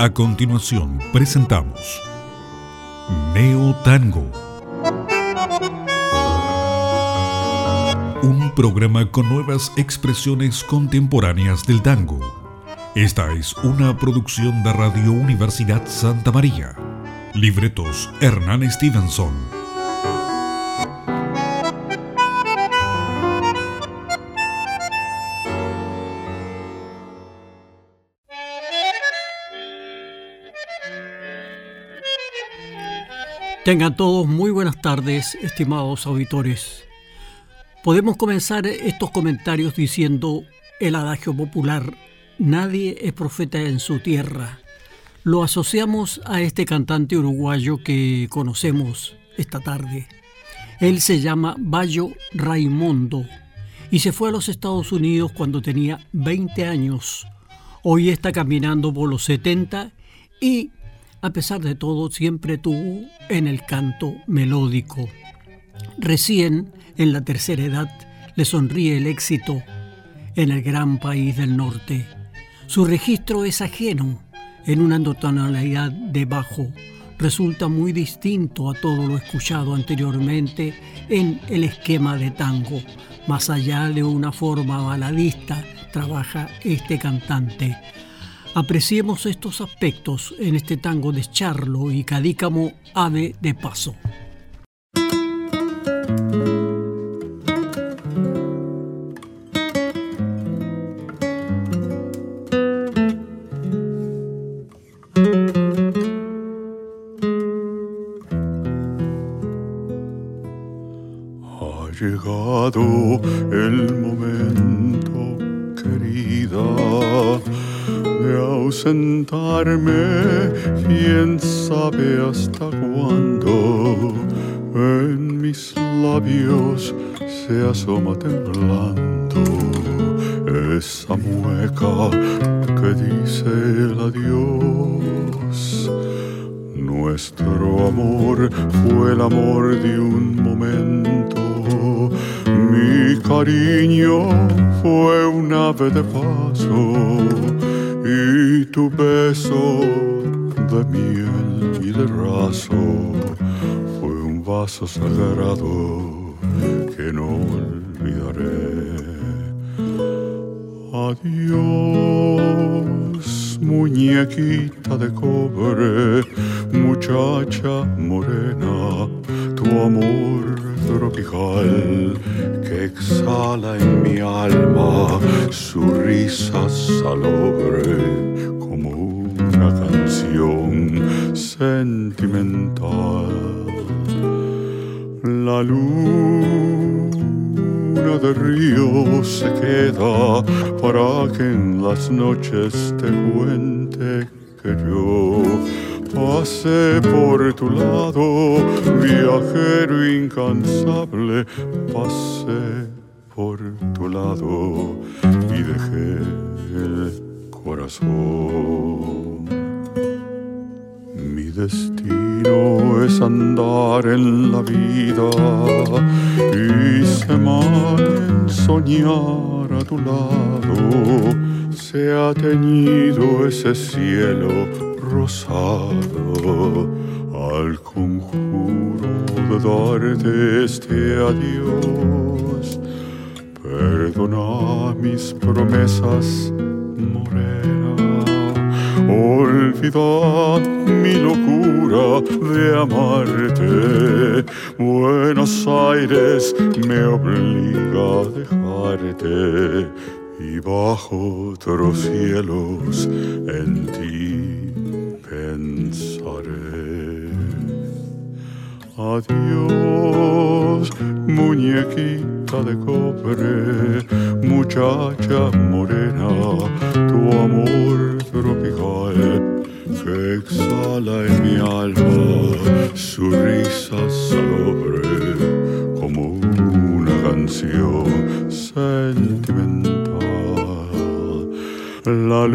A continuación presentamos Neo Tango, un programa con nuevas expresiones contemporáneas del tango. Esta es una producción de Radio Universidad Santa María. Libretos Hernán Stevenson. Tengan todos muy buenas tardes, estimados auditores. Podemos comenzar estos comentarios diciendo el adagio popular: nadie es profeta en su tierra. Lo asociamos a este cantante uruguayo que conocemos esta tarde. Él se llama Bayo Raimundo y se fue a los Estados Unidos cuando tenía 20 años. Hoy está caminando por los 70 y, a pesar de todo, siempre tuvo en el canto melódico. Recién, en la tercera edad, le sonríe el éxito en el gran país del norte. Su registro es ajeno, en una tonalidad de bajo. Resulta muy distinto a todo lo escuchado anteriormente en el esquema de tango. Más allá de una forma baladista, trabaja este cantante. Apreciemos estos aspectos en este tango de Charlo y Cadícamo, Ave de Paso. Ha llegado el momento, querida, de ausentarme, quién sabe hasta cuándo. En mis labios se asoma temblando esa mueca que dice el adiós. Nuestro amor fue el amor de un momento, mi cariño fue un ave de paso, y tu beso de miel y de raso fue un vaso sagrado que no olvidaré. Adiós, muñequita de cobre, muchacha morena, tu amor tropical que exhala en mi alma su risa salobre como una canción sentimental. La luna de río se queda para que en las noches te cuente que yo pasé por tu lado, viajero incansable, pasé por tu lado y dejé el corazón. Mi destino es andar en la vida y se en soñar a tu lado. Se ha teñido ese cielo rosado al conjuro de darte este adiós. Perdona mis promesas, morena, olvida mi locura de amarte. Buenos Aires me obliga a dejarte y bajo otros cielos en ti pensaré. Adiós, muñequita de cobre, muchacha morena, tu amor tropical que exhala en mi alma su risa salobre como una canción sentimental. La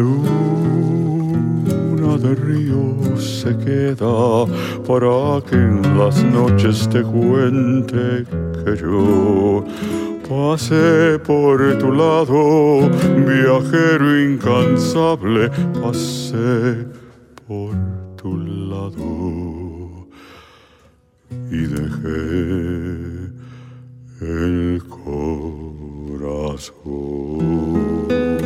luna de río se queda para que en las noches te cuente que yo pasé por tu lado, viajero incansable, pasé por tu lado y dejé el corazón.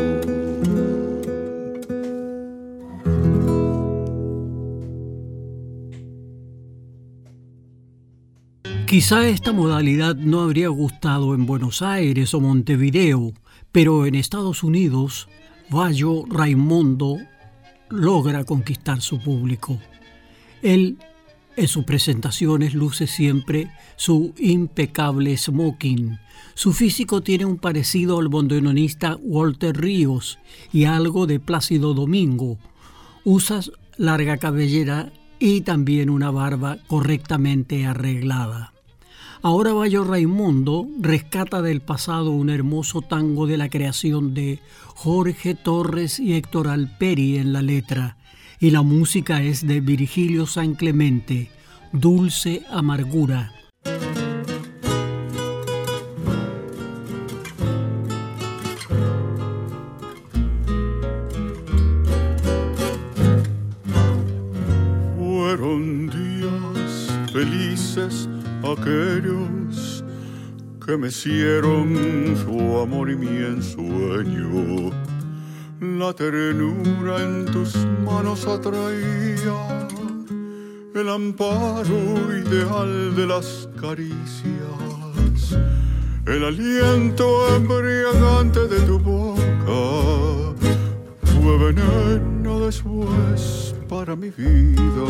Quizá esta modalidad no habría gustado en Buenos Aires o Montevideo, pero en Estados Unidos, Bayo Raimundo logra conquistar su público. Él, en sus presentaciones, luce siempre su impecable smoking. Su físico tiene un parecido al bandoneonista Walter Ríos y algo de Plácido Domingo. Usa larga cabellera y también una barba correctamente arreglada. Ahora Bayo Raimundo rescata del pasado un hermoso tango de la creación de Jorge Torres y Héctor Alperi en la letra, y la música es de Virgilio San Clemente, Dulce Amargura. Fueron días felices aquellos que mecieron su amor y mi ensueño. La ternura en tus manos atraía el amparo ideal de las caricias, el aliento embriagante de tu boca fue veneno después para mi vida.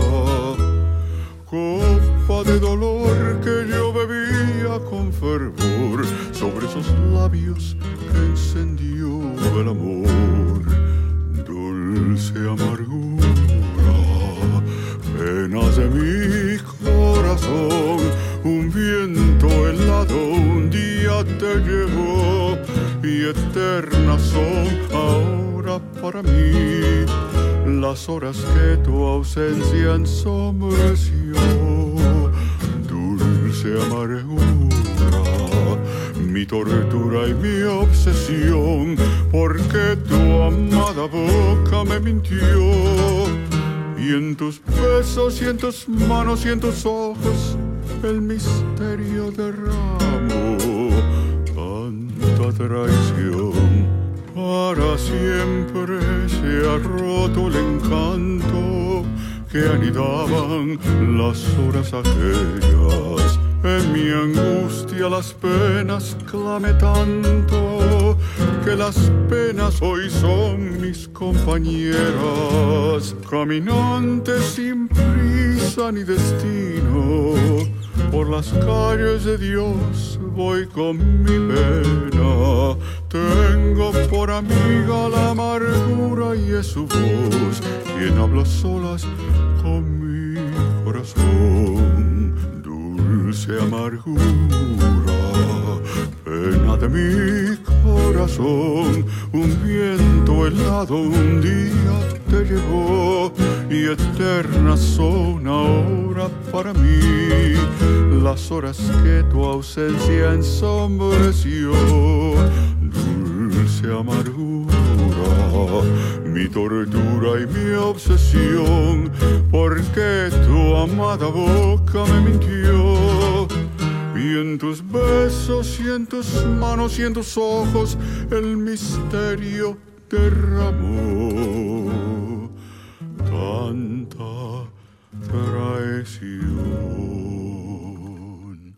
Copa de dolor que yo bebía con fervor sobre esos labios que encendió el amor. Dulce amargura, penas de mi corazón, un viento helado un día te llevó y eternas son ahora para mí las horas que tu ausencia ensombreció. Dulce amargura, mi tortura y mi obsesión, porque tu amada boca me mintió. Y en tus besos y en tus manos y en tus ojos el misterio derramó. Tanta traición, para siempre se ha roto el encanto que anidaban las horas aquellas. En mi angustia las penas clamé tanto que las penas hoy son mis compañeras. Caminante sin prisa ni destino, por las calles de Dios voy con mi pena. Tengo por amiga la amargura y es su voz quien habla solas con mi corazón. Dulce amargura, pena de mi corazón, un viento helado un día te llevó y eternas son ahora para mí las horas que tu ausencia ensombreció. Dulce amargura, mi tortura y mi obsesión, porque tu amada boca me mintió. Y en tus besos y en tus manos y en tus ojos el misterio derramó. Tanta traición.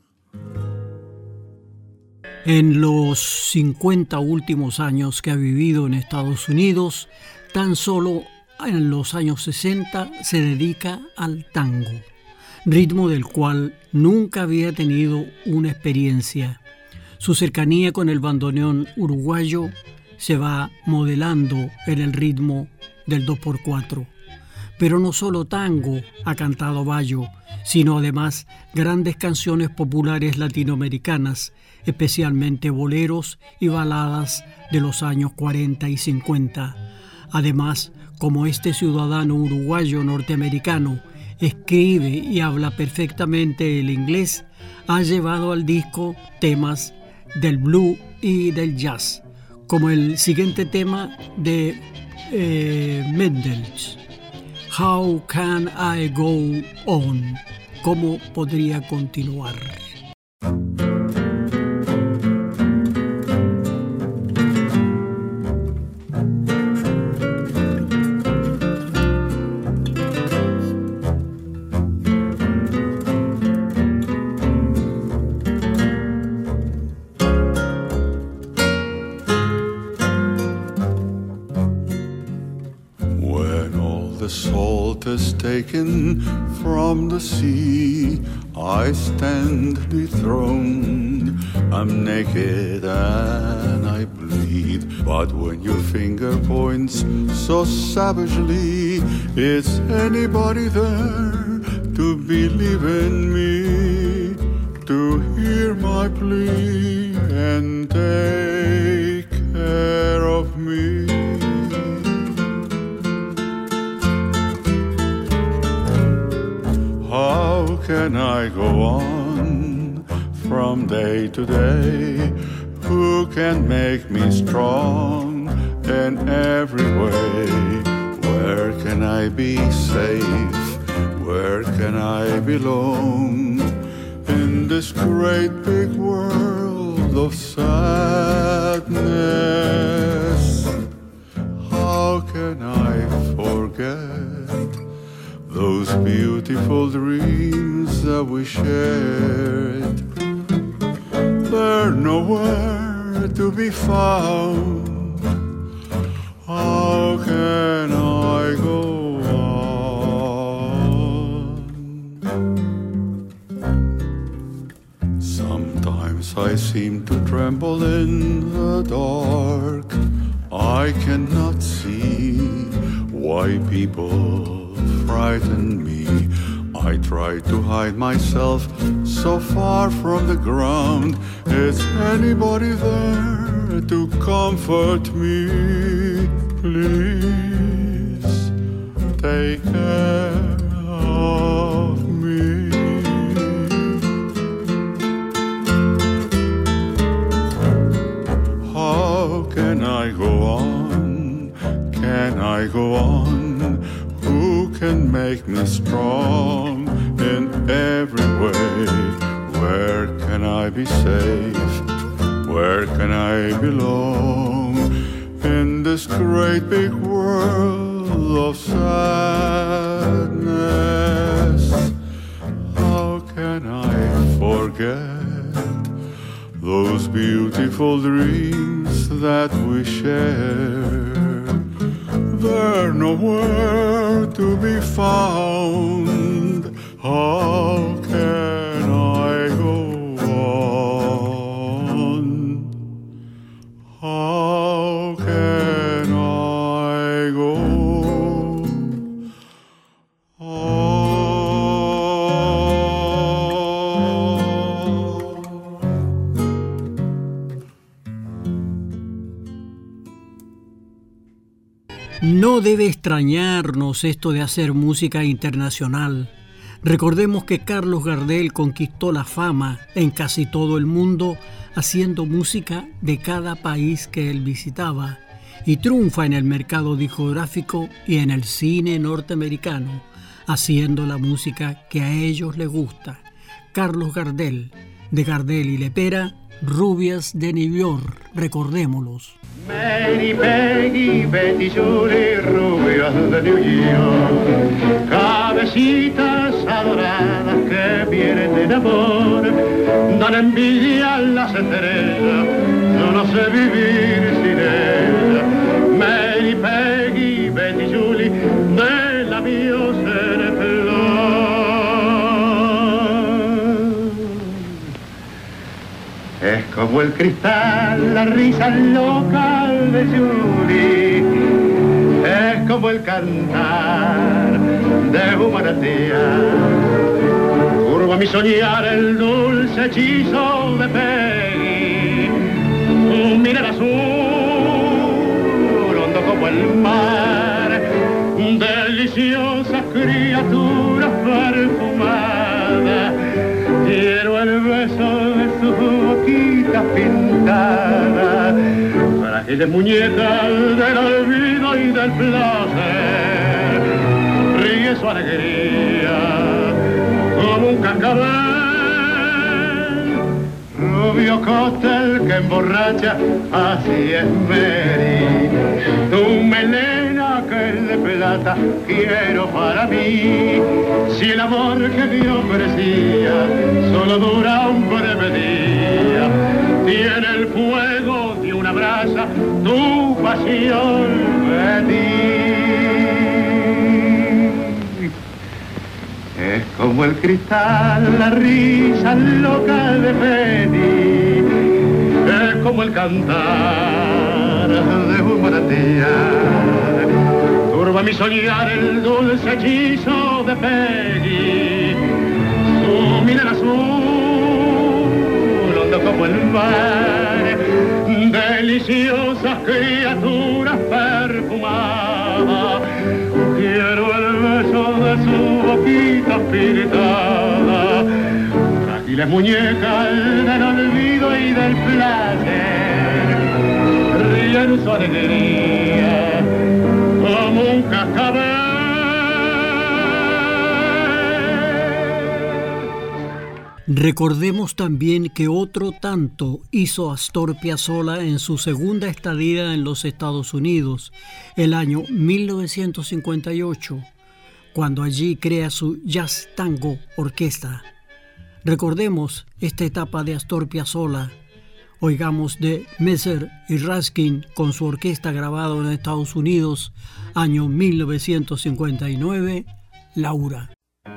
En los 50 últimos años que ha vivido en Estados Unidos, tan solo en los años 60 se dedica al tango, ritmo del cual nunca había tenido una experiencia. Su cercanía con el bandoneón uruguayo se va modelando en el ritmo del 2x4. Pero no solo tango ha cantado Bayo, sino además grandes canciones populares latinoamericanas, especialmente boleros y baladas de los años 40 y 50. Además, como este ciudadano uruguayo norteamericano escribe y habla perfectamente el inglés, ha llevado al disco temas del blues y del jazz, como el siguiente tema de Mendelssohn, How can I go on? ¿Cómo podría continuar? Is taken from the sea, I stand dethroned. I'm naked and I bleed, but when your finger points so savagely, is anybody there to believe in me, to hear my plea and take care of me? How can I go on from day to day? Who can make me strong in every way? Where can I be safe? Where can I belong? In this great big world of sadness, how can I forget those beautiful dreams that we shared? They're nowhere to be found. How can I go on? Sometimes I seem to tremble in the dark. I cannot see why people frighten me. I try to hide myself so far from the ground. Is anybody there to comfort me? Please take care of me. How can I go on? Can I go on? Who can make me strong in every way? Where can I be safe? Where can I belong? In this great big world of sadness, how can I forget those beautiful dreams that we share? They're nowhere to be found. How can I go on? How can I go on? No debe extrañarnos esto de hacer música internacional. Recordemos que Carlos Gardel conquistó la fama en casi todo el mundo haciendo música de cada país que él visitaba y triunfa en el mercado discográfico y en el cine norteamericano, haciendo la música que a ellos les gusta. Carlos Gardel, de Gardel y Lepera, Rubias de New York, recordémoslos. Mary, Peggy, Betty, Julie, rubias de New York, cabecitas adoradas que vienen de amor, dan envidia a las estrellas, yo no sé vivir sin ellas. Mary, Peggy, Betty, Julie, de labios en flor. Es como el cristal, la risa loca de Julie, es como el cantar de un manantial. Curva mi soñar el dulce hechizo de Peggy, mira el azul, hondo como el mar, deliciosa criatura perfumada. Quiero el beso de su boquita pintada, frágiles muñecas del olvido y del placer, ríe su alegría como un cascabel. Rubio cóctel que emborracha, así es Mary. Tu melena que es de plata quiero para mí. Si el amor que me ofrecía solo dura un breve día, tiene el fuego de una brasa tu pasión, Betty. Es como el cristal, la risa loca de Betty, es como el cantar de un manantial. Turba mi soñar el dulce hechizo de Peggy, su mirada azul, hondo como el mar, deliciosas criaturas perfumadas. Quiero el beso de su boquita espiritada, frágiles muñecas del olvido y del placer, ríen su alegría como un cascabel. Recordemos también que otro tanto hizo Astor Piazzolla en su segunda estadía en los Estados Unidos, el año 1958, cuando allí crea su Jazz Tango Orquesta. Recordemos esta etapa de Astor Piazzolla. Oigamos de Messer y Raskin con su orquesta grabado en Estados Unidos, año 1959, Laura.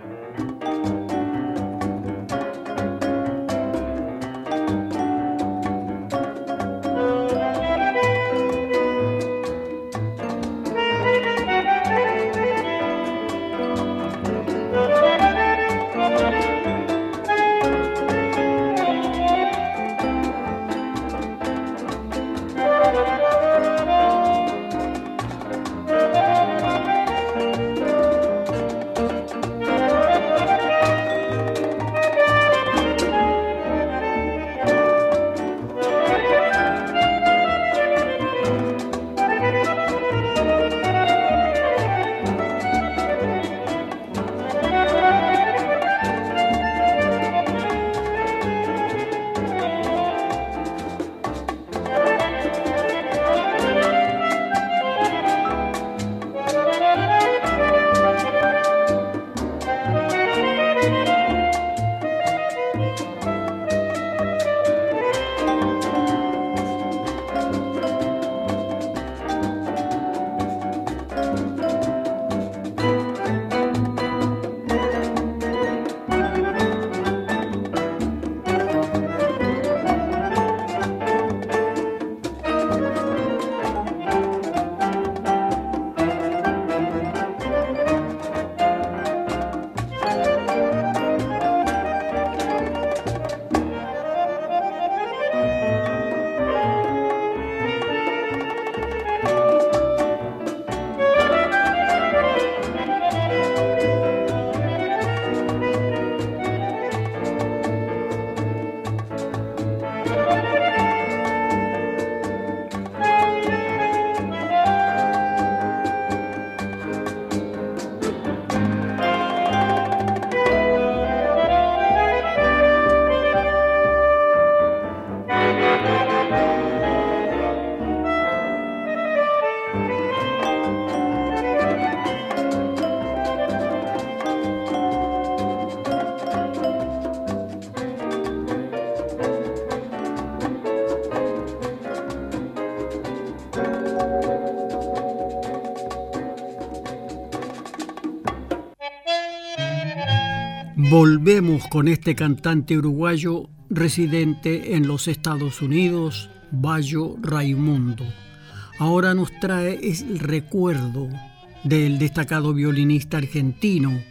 Volvemos con este cantante uruguayo residente en los Estados Unidos, Bayo Raimundo. Ahora nos trae el recuerdo del destacado violinista argentino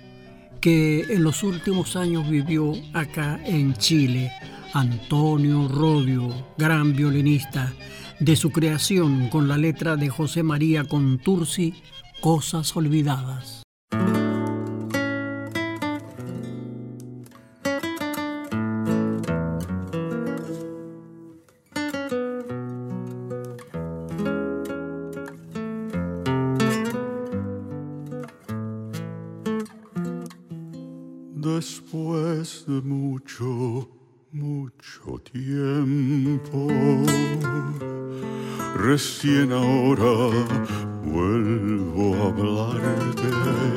que en los últimos años vivió acá en Chile, Antonio Rodio, gran violinista, de su creación con la letra de José María Contursi, Cosas Olvidadas. después de mucho tiempo. Recién ahora vuelvo a hablarte.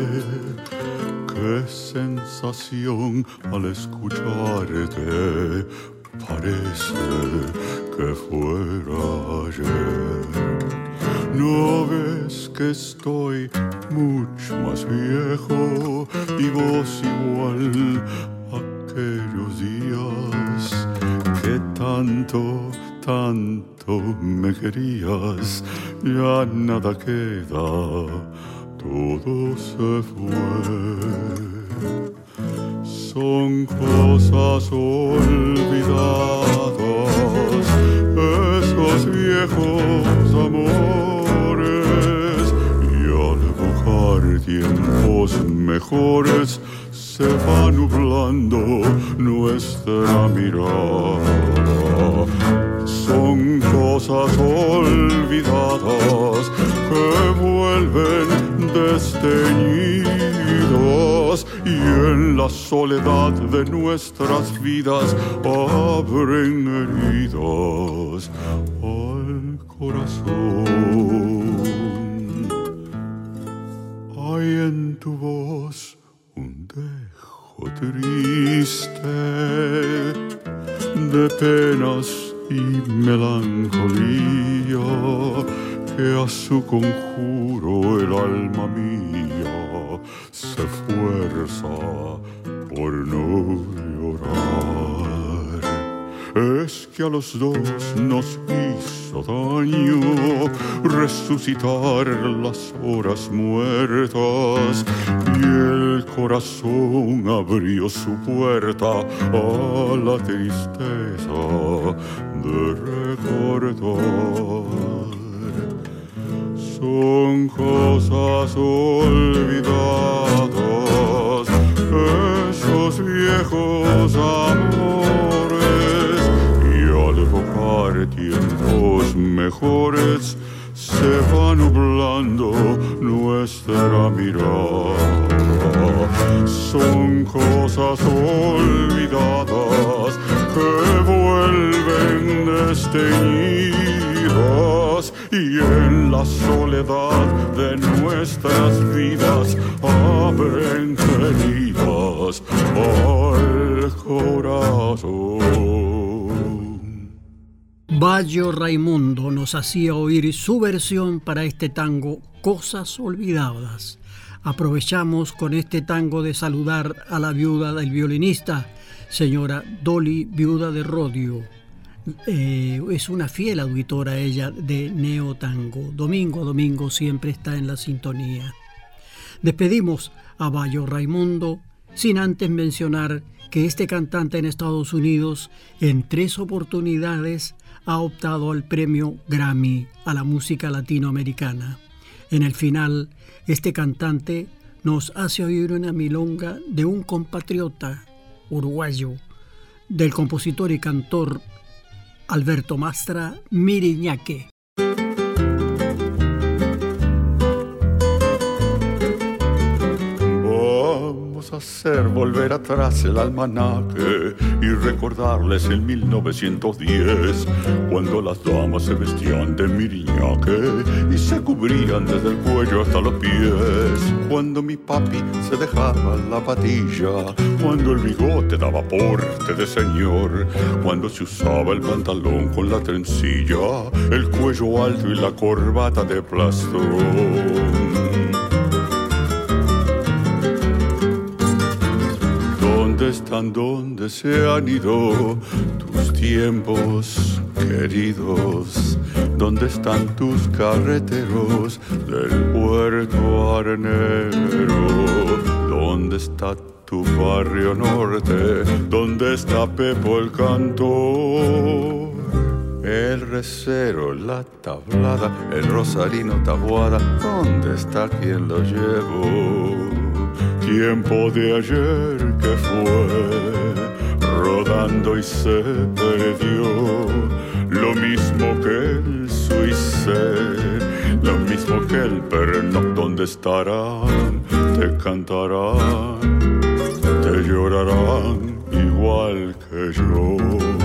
Qué sensación al escucharte. Parece que fuera ayer. ¿No ves que estoy mucho más viejo y vos igual aquellos días que tanto me querías? Ya nada queda, todo se fue. Son cosas olvidadas, esos viejos amores, y al evocar tiempos mejores se va nublando nuestra mirada. Son cosas olvidadas que vuelven desteñidas y en la soledad de nuestras vidas abren heridas al corazón. Hay en tu voz un dejo triste de penas y melancolía que a su conjuro el alma mía se esfuerza por no llorar. Es que a los dos nos hizo daño resucitar las horas muertas y el corazón abrió su puerta a la tristeza de recordar. Son cosas olvidadas, esos viejos amores, y al evocar tiempos mejores se va nublando nuestra mirada. Son cosas olvidadas que vuelven desteñidas y en la soledad de nuestras vidas abren heridas al corazón. Bayo Raimundo nos hacía oír su versión para este tango Cosas Olvidadas. Aprovechamos con este tango de saludar a la viuda del violinista, señora Dolly, viuda de Rodio. Es una fiel auditora ella de Neo Tango. Domingo a domingo siempre está en la sintonía. Despedimos a Bayo Raimundo sin antes mencionar que este cantante en Estados Unidos en 3 oportunidades ha optado al premio Grammy a la música latinoamericana. En el final, este cantante nos hace oír una milonga de un compatriota uruguayo, del compositor y cantor Alberto Mastra, Miriñaque. Vamos a hacer volver atrás el almanaque y recordarles en 1910, cuando las damas se vestían de miriñaque y se cubrían desde el cuello hasta los pies, cuando mi papi se dejaba la patilla, cuando el bigote daba porte de señor, cuando se usaba el pantalón con la trencilla, el cuello alto y la corbata de plastrón. ¿Dónde están, dónde se han ido tus tiempos queridos? ¿Dónde están tus carreteros del puerto arenero? ¿Dónde está tu barrio norte? ¿Dónde está Pepo el cantor? El recero, la tablada, el rosarino tabuada, ¿dónde está quien lo llevó? Tiempo de ayer que fue rodando y se perdió, lo mismo que el Suicé, lo mismo que el Pernod. ¿Dónde estarán? Te cantarán, te llorarán igual que yo.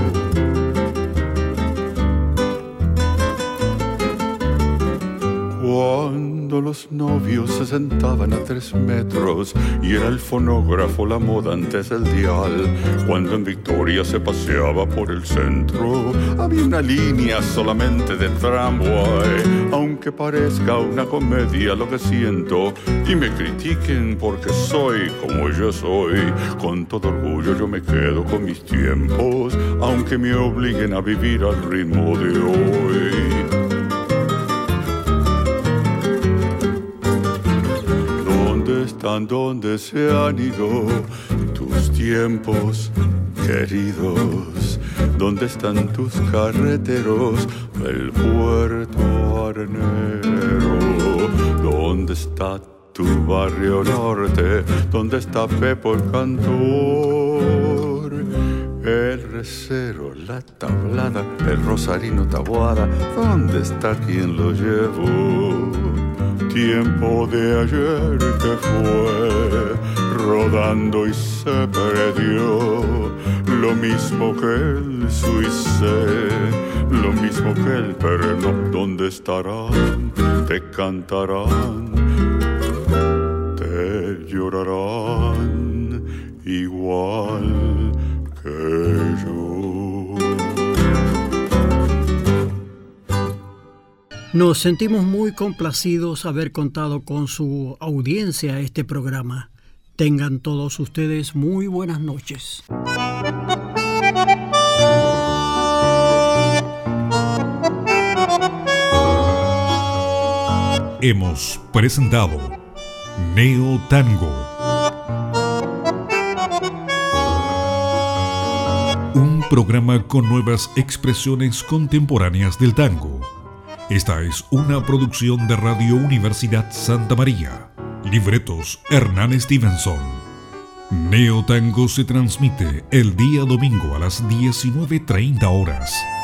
Cuando los novios se sentaban a 3 metros y era el fonógrafo la moda antes del dial, cuando en Victoria se paseaba por el centro, había una línea solamente de tramway. Aunque parezca una comedia lo que siento y me critiquen porque soy como yo soy, con todo orgullo yo me quedo con mis tiempos, aunque me obliguen a vivir al ritmo de hoy. ¿Dónde se han ido tus tiempos queridos? ¿Dónde están tus carreteros del puerto habanero? ¿Dónde está tu barrio norte? ¿Dónde está Pepo el cantor? El recero, la tablada, el rosarino Taboada, ¿dónde está quien lo llevó? Tiempo de ayer que fue rodando y se perdió, lo mismo que el Suisse, lo mismo que el perno. ¿Dónde estarán? Te cantarán, te llorarán igual que yo. Nos sentimos muy complacidos haber contado con su audiencia a este programa. Tengan todos ustedes muy buenas noches. Hemos presentado Neo Tango, un programa con nuevas expresiones contemporáneas del tango. Esta es una producción de Radio Universidad Santa María. Libretos Hernán Stevenson. Neo Tango se transmite el día domingo a las 19:30 horas.